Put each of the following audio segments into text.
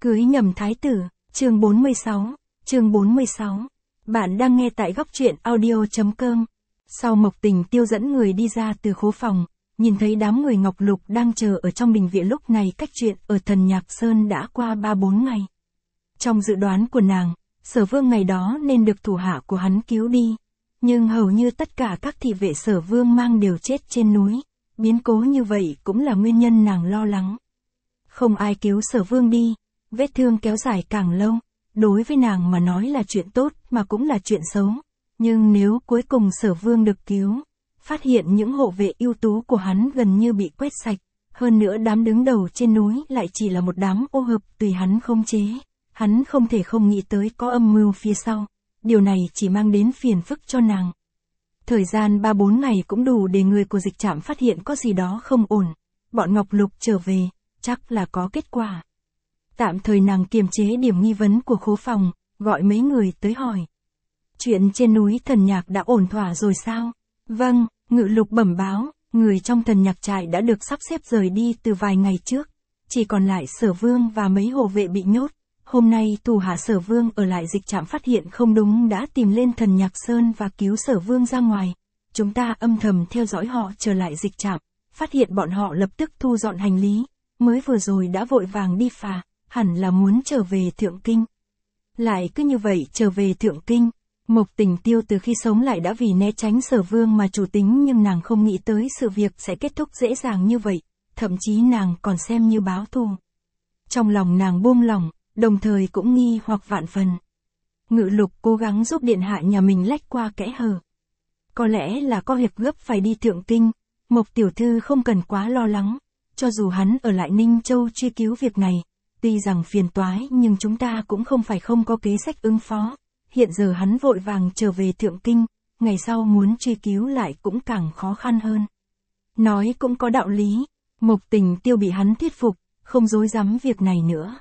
Cưới nhầm thái tử, chương 46. Bạn đang nghe tại góc truyện audio.com. Sau Mộc Tình Tiêu dẫn người đi ra từ khố phòng, nhìn thấy đám người Ngọc Lục đang chờ ở trong đình viện, lúc này cách chuyện ở Thần Nhạc Sơn đã qua 3-4 ngày. Trong dự đoán của nàng, Sở Vương ngày đó nên được thủ hạ của hắn cứu đi, nhưng hầu như tất cả các thị vệ Sở Vương mang đều chết trên núi, biến cố như vậy cũng là nguyên nhân nàng lo lắng. Không ai cứu Sở Vương đi, vết thương kéo dài càng lâu, đối với nàng mà nói là chuyện tốt mà cũng là chuyện xấu, nhưng nếu cuối cùng Sở Vương được cứu, phát hiện những hộ vệ ưu tú của hắn gần như bị quét sạch, hơn nữa đám đứng đầu trên núi lại chỉ là một đám ô hợp tùy hắn khống chế, hắn không thể không nghĩ tới có âm mưu phía sau, điều này chỉ mang đến phiền phức cho nàng. Thời gian 3-4 ngày cũng đủ để người của dịch trạm phát hiện có gì đó không ổn, bọn Ngọc Lục trở về, chắc là có kết quả. Tạm thời nàng kiềm chế điểm nghi vấn của khố phòng, gọi mấy người tới hỏi. Chuyện trên núi Thần Nhạc đã ổn thỏa rồi sao? Vâng, Ngự Lục bẩm báo, người trong Thần Nhạc trại đã được sắp xếp rời đi từ vài ngày trước, chỉ còn lại Sở Vương và mấy hộ vệ bị nhốt. Hôm nay thủ hạ Sở Vương ở lại dịch trạm phát hiện không đúng đã tìm lên Thần Nhạc Sơn và cứu Sở Vương ra ngoài. Chúng ta âm thầm theo dõi họ trở lại dịch trạm, phát hiện bọn họ lập tức thu dọn hành lý, mới vừa rồi đã vội vàng đi phà, hẳn là muốn trở về Thượng Kinh. Lại cứ như vậy trở về Thượng Kinh, Mộc Tình Tiêu từ khi sống lại đã vì né tránh Sở Vương mà chủ tính, nhưng nàng không nghĩ tới sự việc sẽ kết thúc dễ dàng như vậy, thậm chí nàng còn xem như báo thù. Trong lòng nàng buông lỏng, đồng thời cũng nghi hoặc vạn phần. Ngự Lục cố gắng giúp điện hạ nhà mình lách qua kẽ hở. Có lẽ là có việc gấp phải đi Thượng Kinh, Mộc tiểu thư không cần quá lo lắng, cho dù hắn ở lại Ninh Châu truy cứu việc này, tuy rằng phiền toái nhưng chúng ta cũng không phải không có kế sách ứng phó. Hiện giờ hắn vội vàng trở về Thượng Kinh, ngày sau muốn truy cứu lại cũng càng khó khăn hơn. Nói cũng có đạo lý, Mộc Tình Tiêu bị hắn thuyết phục, không dối dám việc này nữa.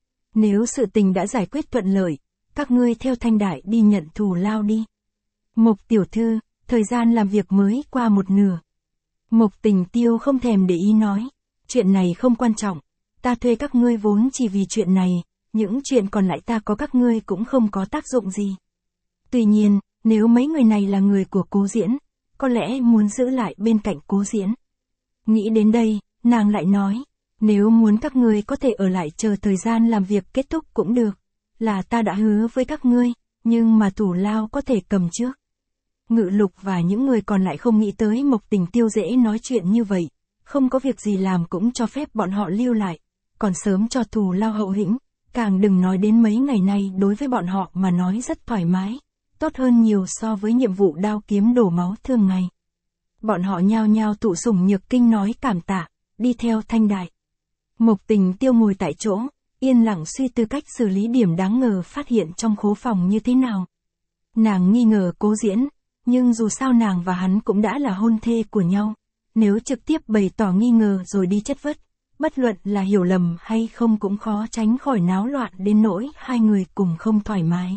Nếu sự tình đã giải quyết thuận lợi, các ngươi theo Thanh Đại đi nhận thù lao đi. Mộc tiểu thư, thời gian làm việc mới qua một nửa. Mộc Tình Tiêu không thèm để ý nói, chuyện này không quan trọng, ta thuê các ngươi vốn chỉ vì chuyện này, những chuyện còn lại ta có các ngươi cũng không có tác dụng gì. Tuy nhiên, nếu mấy người này là người của Cố Diễn, có lẽ muốn giữ lại bên cạnh Cố Diễn. Nghĩ đến đây, nàng lại nói, nếu muốn các ngươi có thể ở lại chờ thời gian làm việc kết thúc cũng được, là ta đã hứa với các ngươi, nhưng mà thủ lao có thể cầm trước. Ngự Lục và những người còn lại không nghĩ tới Mộc Tình Tiêu dễ nói chuyện như vậy, không có việc gì làm cũng cho phép bọn họ lưu lại, còn sớm cho thù lao hậu hĩnh, càng đừng nói đến mấy ngày nay đối với bọn họ mà nói rất thoải mái, tốt hơn nhiều so với nhiệm vụ đao kiếm đổ máu thường ngày. Bọn họ nhao nhao tụ sủng nhược kinh nói cảm tạ, đi theo Thanh Đại. Mộc Tình Tiêu ngồi tại chỗ, yên lặng suy tư cách xử lý điểm đáng ngờ phát hiện trong khố phòng như thế nào. Nàng nghi ngờ Cố Diễn, nhưng dù sao nàng và hắn cũng đã là hôn thê của nhau, nếu trực tiếp bày tỏ nghi ngờ rồi đi chất vấn, bất luận là hiểu lầm hay không cũng khó tránh khỏi náo loạn đến nỗi hai người cùng không thoải mái.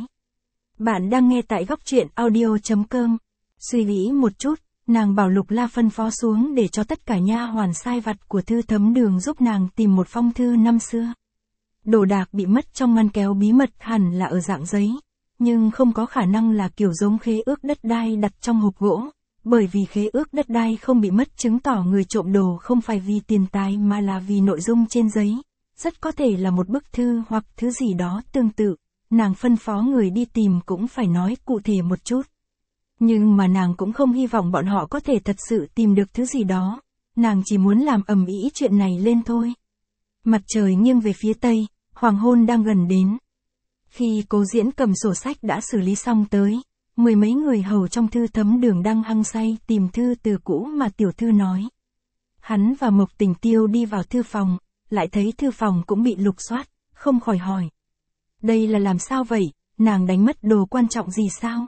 Bạn đang nghe tại góc truyện audio.com. Suy nghĩ một chút, nàng bảo Lục La phân phó xuống để cho tất cả nha hoàn sai vặt của Thư Thấm Đường giúp nàng tìm một phong thư năm xưa. Đồ đạc bị mất trong ngăn kéo bí mật hẳn là ở dạng giấy, nhưng không có khả năng là kiểu giống khế ước đất đai đặt trong hộp gỗ, bởi vì khế ước đất đai không bị mất chứng tỏ người trộm đồ không phải vì tiền tài mà là vì nội dung trên giấy, rất có thể là một bức thư hoặc thứ gì đó tương tự. Nàng phân phó người đi tìm cũng phải nói cụ thể một chút. Nhưng mà nàng cũng không hy vọng bọn họ có thể thật sự tìm được thứ gì đó, nàng chỉ muốn làm ầm ĩ chuyện này lên thôi. Mặt trời nghiêng về phía tây, hoàng hôn đang gần đến. Khi Cố Diễn cầm sổ sách đã xử lý xong tới, mười mấy người hầu trong Thư Thấm Đường đang hăng say tìm thư từ cũ mà tiểu thư nói. Hắn và Mộc Tình Tiêu đi vào thư phòng, lại thấy thư phòng cũng bị lục soát, không khỏi hỏi. Đây là làm sao vậy, nàng đánh mất đồ quan trọng gì sao?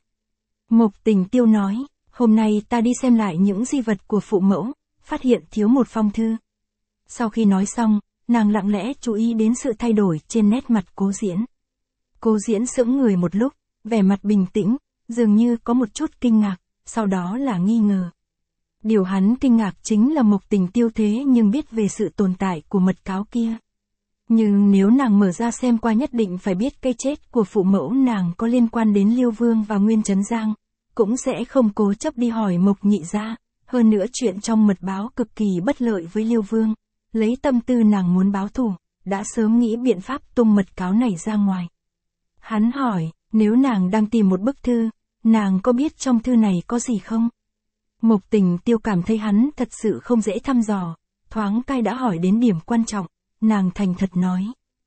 Mộc Tình Tiêu nói, hôm nay ta đi xem lại những di vật của phụ mẫu, phát hiện thiếu một phong thư. Sau khi nói xong, nàng lặng lẽ chú ý đến sự thay đổi trên nét mặt Cố Diễn. Cố Diễn sững người một lúc, vẻ mặt bình tĩnh, dường như có một chút kinh ngạc, sau đó là nghi ngờ. Điều hắn kinh ngạc chính là Mộc Tình Tiêu thế nhưng biết về sự tồn tại của mật cáo kia. Nhưng nếu nàng mở ra xem qua nhất định phải biết cái chết của phụ mẫu nàng có liên quan đến Liêu Vương và Nguyên Trấn Giang, cũng sẽ không cố chấp đi hỏi Mộc Nhị gia. Hơn nữa chuyện trong mật báo cực kỳ bất lợi với Liêu Vương, lấy tâm tư nàng muốn báo thù, đã sớm nghĩ biện pháp tung mật cáo này ra ngoài. Hắn hỏi, nếu nàng đang tìm một bức thư, nàng có biết trong thư này có gì không? Mộc Tình Tiêu cảm thấy hắn thật sự không dễ thăm dò, thoáng cai đã hỏi đến điểm quan trọng, nàng thành thật nói.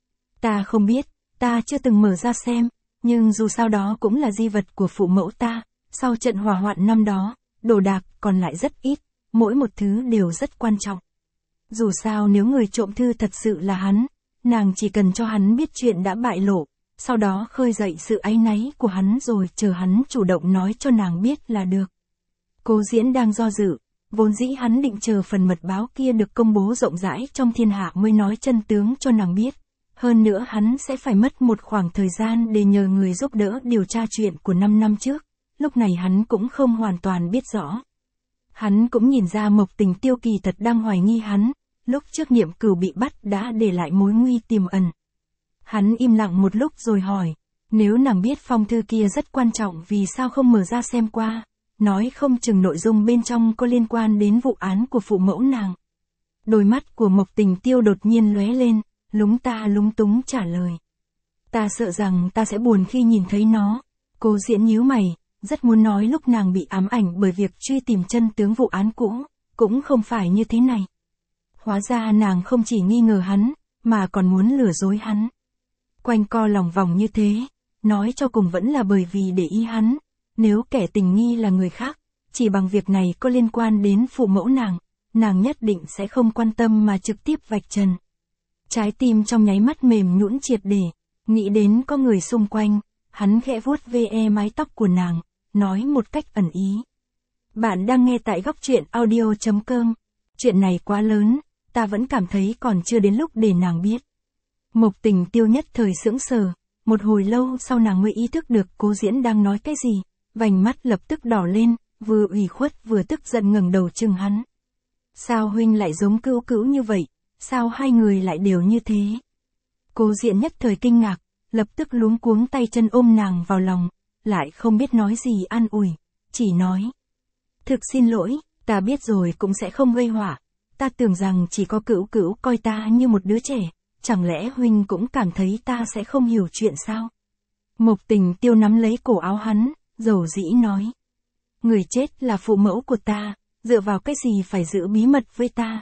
Ta không biết, ta chưa từng mở ra xem, nhưng dù sao đó cũng là di vật của phụ mẫu ta, sau trận hỏa hoạn năm đó, đồ đạc còn lại rất ít, mỗi một thứ đều rất quan trọng. Dù sao nếu người trộm thư thật sự là hắn, nàng chỉ cần cho hắn biết chuyện đã bại lộ, sau đó khơi dậy sự áy náy của hắn rồi chờ hắn chủ động nói cho nàng biết là được. Cố Diễn đang do dự, vốn dĩ hắn định chờ phần mật báo kia được công bố rộng rãi trong thiên hạ mới nói chân tướng cho nàng biết. Hơn nữa hắn sẽ phải mất một khoảng thời gian để nhờ người giúp đỡ điều tra chuyện của 5 năm trước, lúc này hắn cũng không hoàn toàn biết rõ. Hắn cũng nhìn ra Mộc Tình Tiêu kỳ thật đang hoài nghi hắn, lúc trước Niệm Cửu bị bắt đã để lại mối nguy tiềm ẩn. Hắn im lặng một lúc rồi hỏi, nếu nàng biết phong thư kia rất quan trọng vì sao không mở ra xem qua, nói không chừng nội dung bên trong có liên quan đến vụ án của phụ mẫu nàng. Đôi mắt của Mộc Tình Tiêu đột nhiên lóe lên, lúng túng trả lời. Ta sợ rằng ta sẽ buồn khi nhìn thấy nó. Cố Diễn nhíu mày, rất muốn nói lúc nàng bị ám ảnh bởi việc truy tìm chân tướng vụ án cũ, cũng không phải như thế này. Hóa ra nàng không chỉ nghi ngờ hắn, mà còn muốn lừa dối hắn. Quanh co lòng vòng như thế, nói cho cùng vẫn là bởi vì để ý hắn. Nếu kẻ tình nghi là người khác, chỉ bằng việc này có liên quan đến phụ mẫu nàng nhất định sẽ không quan tâm mà trực tiếp vạch trần. Trái tim trong nháy mắt mềm nhũn triệt để, nghĩ đến có người xung quanh, hắn khẽ vuốt ve mái tóc của nàng, nói một cách ẩn ý. Bạn đang nghe tại góc truyện audio.com. Chuyện này quá lớn, ta vẫn cảm thấy còn chưa đến lúc để nàng biết. Mộc Tình Tiêu nhất thời sững sờ, một hồi lâu sau nàng mới ý thức được Cố Diễn đang nói cái gì, vành mắt lập tức đỏ lên, vừa ủy khuất vừa tức giận ngẩng đầu chừng hắn. Sao huynh lại giống Cữu Cữu như vậy, sao hai người lại đều như thế? Cố Diễn nhất thời kinh ngạc, lập tức luống cuống tay chân ôm nàng vào lòng, lại không biết nói gì an ủi, chỉ nói. Thực xin lỗi, ta biết rồi cũng sẽ không gây họa, ta tưởng rằng chỉ có Cữu Cữu coi ta như một đứa trẻ, chẳng lẽ huynh cũng cảm thấy ta sẽ không hiểu chuyện sao? Mộc Tình Tiêu nắm lấy cổ áo hắn, dầu dĩ nói. Người chết là phụ mẫu của ta, dựa vào cái gì phải giữ bí mật với ta,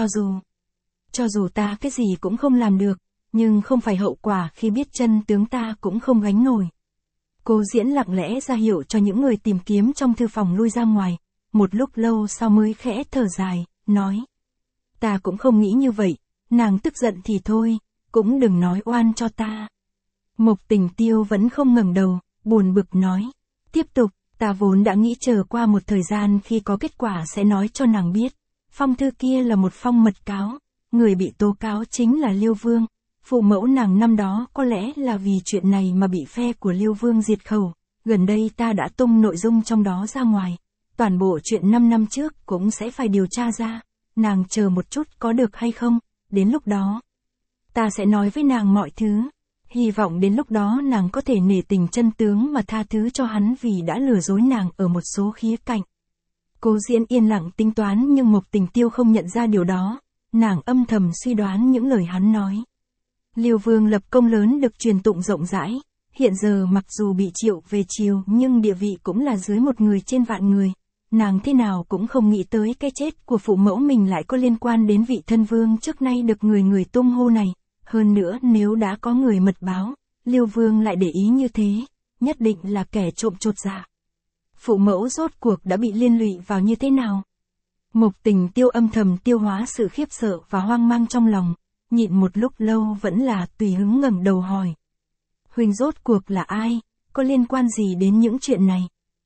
cho dù ta cái gì cũng không làm được, nhưng không phải hậu quả khi biết chân tướng ta cũng không gánh nổi. Cố Diễn lặng lẽ ra hiệu cho những người tìm kiếm trong thư phòng lui ra ngoài, một lúc lâu sau mới khẽ thở dài, nói. Ta cũng không nghĩ như vậy, nàng tức giận thì thôi, cũng đừng nói oan cho ta. Mộc Tình Tiêu vẫn không ngẩng đầu, buồn bực nói. Tiếp tục, ta vốn đã nghĩ chờ qua một thời gian khi có kết quả sẽ nói cho nàng biết. Phong thư kia là một phong mật cáo, người bị tố cáo chính là Liêu Vương. Phụ mẫu nàng năm đó có lẽ là vì chuyện này mà bị phe của Liêu Vương diệt khẩu. Gần đây ta đã tung nội dung trong đó ra ngoài. Toàn bộ chuyện 5 năm trước cũng sẽ phải điều tra ra. Nàng chờ một chút có được hay không? Đến lúc đó, ta sẽ nói với nàng mọi thứ. Hy vọng đến lúc đó nàng có thể nể tình chân tướng mà tha thứ cho hắn vì đã lừa dối nàng ở một số khía cạnh. Cố Diễn yên lặng tính toán nhưng Mộc Tình Tiêu không nhận ra điều đó. Nàng âm thầm suy đoán những lời hắn nói. Liêu Vương lập công lớn được truyền tụng rộng rãi. Hiện giờ mặc dù bị triệu về triều nhưng địa vị cũng là dưới một người trên vạn người. Nàng thế nào cũng không nghĩ tới cái chết của phụ mẫu mình lại có liên quan đến vị thân vương trước nay được người tung hô này. Hơn nữa nếu đã có người mật báo, Liêu Vương lại để ý như thế, nhất định là kẻ trộm chột dạ. Phụ mẫu rốt cuộc đã bị liên lụy vào như thế nào? Mộc Tình Tiêu âm thầm tiêu hóa sự khiếp sợ và hoang mang trong lòng, nhịn một lúc lâu vẫn là tùy hứng ngẩng đầu hỏi. Huynh rốt cuộc là ai, có liên quan gì đến những chuyện này?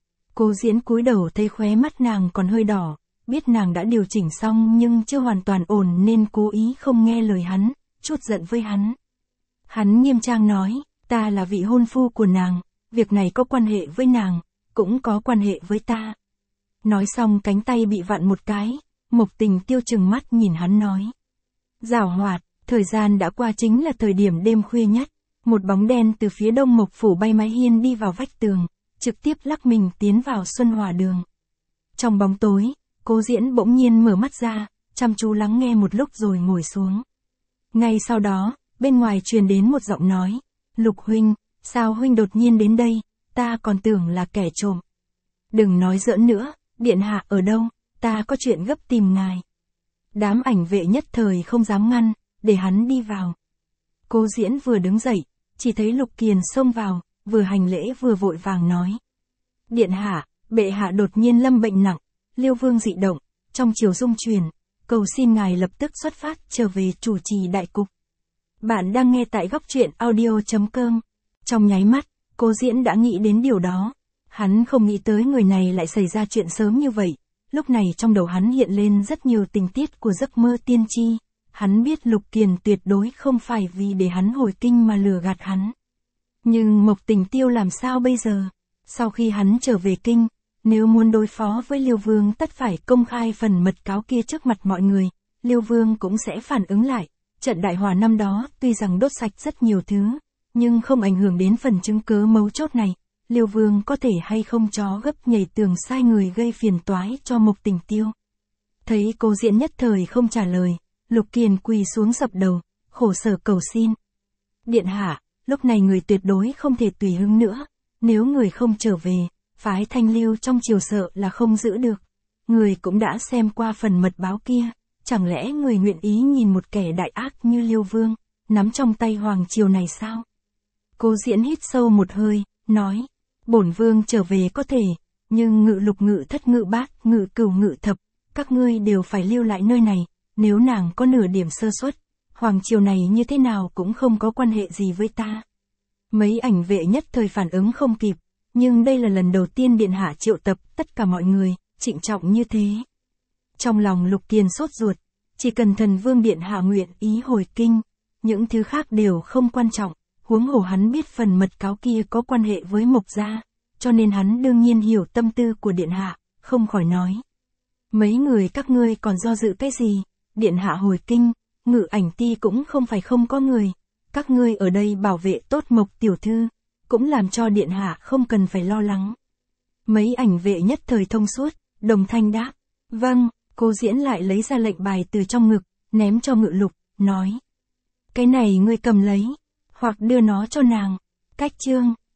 Cố Diễn cúi đầu thấy khóe mắt nàng còn hơi đỏ, biết nàng đã điều chỉnh xong nhưng chưa hoàn toàn ổn nên cố ý không nghe lời hắn, chút giận với hắn. Hắn nghiêm trang nói, ta là vị hôn phu của nàng, việc này có quan hệ với nàng, cũng có quan hệ với ta. Nói xong cánh tay bị vặn một cái, Mộc Tình Tiêu trừng mắt nhìn hắn nói. Giảo hoạt, Thời gian đã qua chính là thời điểm đêm khuya nhất. Một bóng đen từ phía đông Mộc Phủ bay mái hiên đi vào vách tường, trực tiếp lắc mình tiến vào Xuân Hòa Đường. Trong bóng tối, Cố Diễn bỗng nhiên mở mắt ra, chăm chú lắng nghe một lúc rồi ngồi xuống. Ngay sau đó, bên ngoài truyền đến một giọng nói. Lục huynh, sao huynh đột nhiên đến đây, ta còn tưởng là kẻ trộm. Đừng nói giỡn nữa, điện hạ ở đâu, ta có chuyện gấp tìm ngài. Đám ảnh vệ nhất thời không dám ngăn, để hắn đi vào. Cố Diễn vừa đứng dậy, chỉ thấy Lục Kiền xông vào, vừa hành lễ vừa vội vàng nói. Điện hạ, bệ hạ đột nhiên lâm bệnh nặng, Liêu Vương dị động, trong triều dung truyền, cầu xin ngài lập tức xuất phát trở về chủ trì đại cục. Bạn đang nghe tại góc truyện audio.com. Trong nháy mắt, Cố Diễn đã nghĩ đến điều đó. Hắn không nghĩ tới người này lại xảy ra chuyện sớm như vậy. Lúc này trong đầu hắn hiện lên rất nhiều tình tiết của giấc mơ tiên tri. Hắn biết Lục Kiền tuyệt đối không phải vì để hắn hồi kinh mà lừa gạt hắn. Nhưng Mộc Tình Tiêu làm sao bây giờ? Sau khi hắn trở về kinh, nếu muốn đối phó với Liêu Vương tất phải công khai phần mật cáo kia trước mặt mọi người. Liêu Vương cũng sẽ phản ứng lại. Trận đại hỏa năm đó tuy rằng đốt sạch rất nhiều thứ, nhưng không ảnh hưởng đến phần chứng cớ mấu chốt này. Liêu Vương có thể hay không chó gấp nhảy tường sai người gây phiền toái cho Mộc Tình Tiêu. Thấy Cố Diễn nhất thời không trả lời, Lục Kiền quỳ xuống sập đầu, khổ sở cầu xin. Điện hạ, lúc này người tuyệt đối không thể tùy hứng nữa, nếu người không trở về, phái Thanh Lưu trong triều sợ là không giữ được. Người cũng đã xem qua phần mật báo kia, chẳng lẽ người nguyện ý nhìn một kẻ đại ác như Liêu Vương, nắm trong tay hoàng triều này sao? Cố Diễn hít sâu một hơi, nói, bổn vương trở về có thể, nhưng ngự lục ngự thất ngự bát, ngự cửu ngự thập, các ngươi đều phải lưu lại nơi này, nếu nàng có nửa điểm sơ suất, hoàng triều này như thế nào cũng không có quan hệ gì với ta. Mấy ảnh vệ nhất thời phản ứng không kịp, nhưng đây là lần đầu tiên điện hạ triệu tập tất cả mọi người, trịnh trọng như thế. Trong lòng Lục Kiền sốt ruột, chỉ cần Thần Vương điện hạ nguyện ý hồi kinh, những thứ khác đều không quan trọng, huống hồ hắn biết phần mật cáo kia có quan hệ với Mộc gia, cho nên hắn đương nhiên hiểu tâm tư của điện hạ, không khỏi nói. Mấy người các ngươi còn do dự cái gì, điện hạ hồi kinh, Ngự Ảnh Ti cũng không phải không có người, các ngươi ở đây bảo vệ tốt Mộc tiểu thư, cũng làm cho điện hạ không cần phải lo lắng. Mấy ảnh vệ nhất thời thông suốt, đồng thanh đáp, vâng. Cố Diễn lại lấy ra lệnh bài từ trong ngực, ném cho Ngự Lục, nói. Cái này ngươi cầm lấy, hoặc đưa nó cho nàng. Cách chương.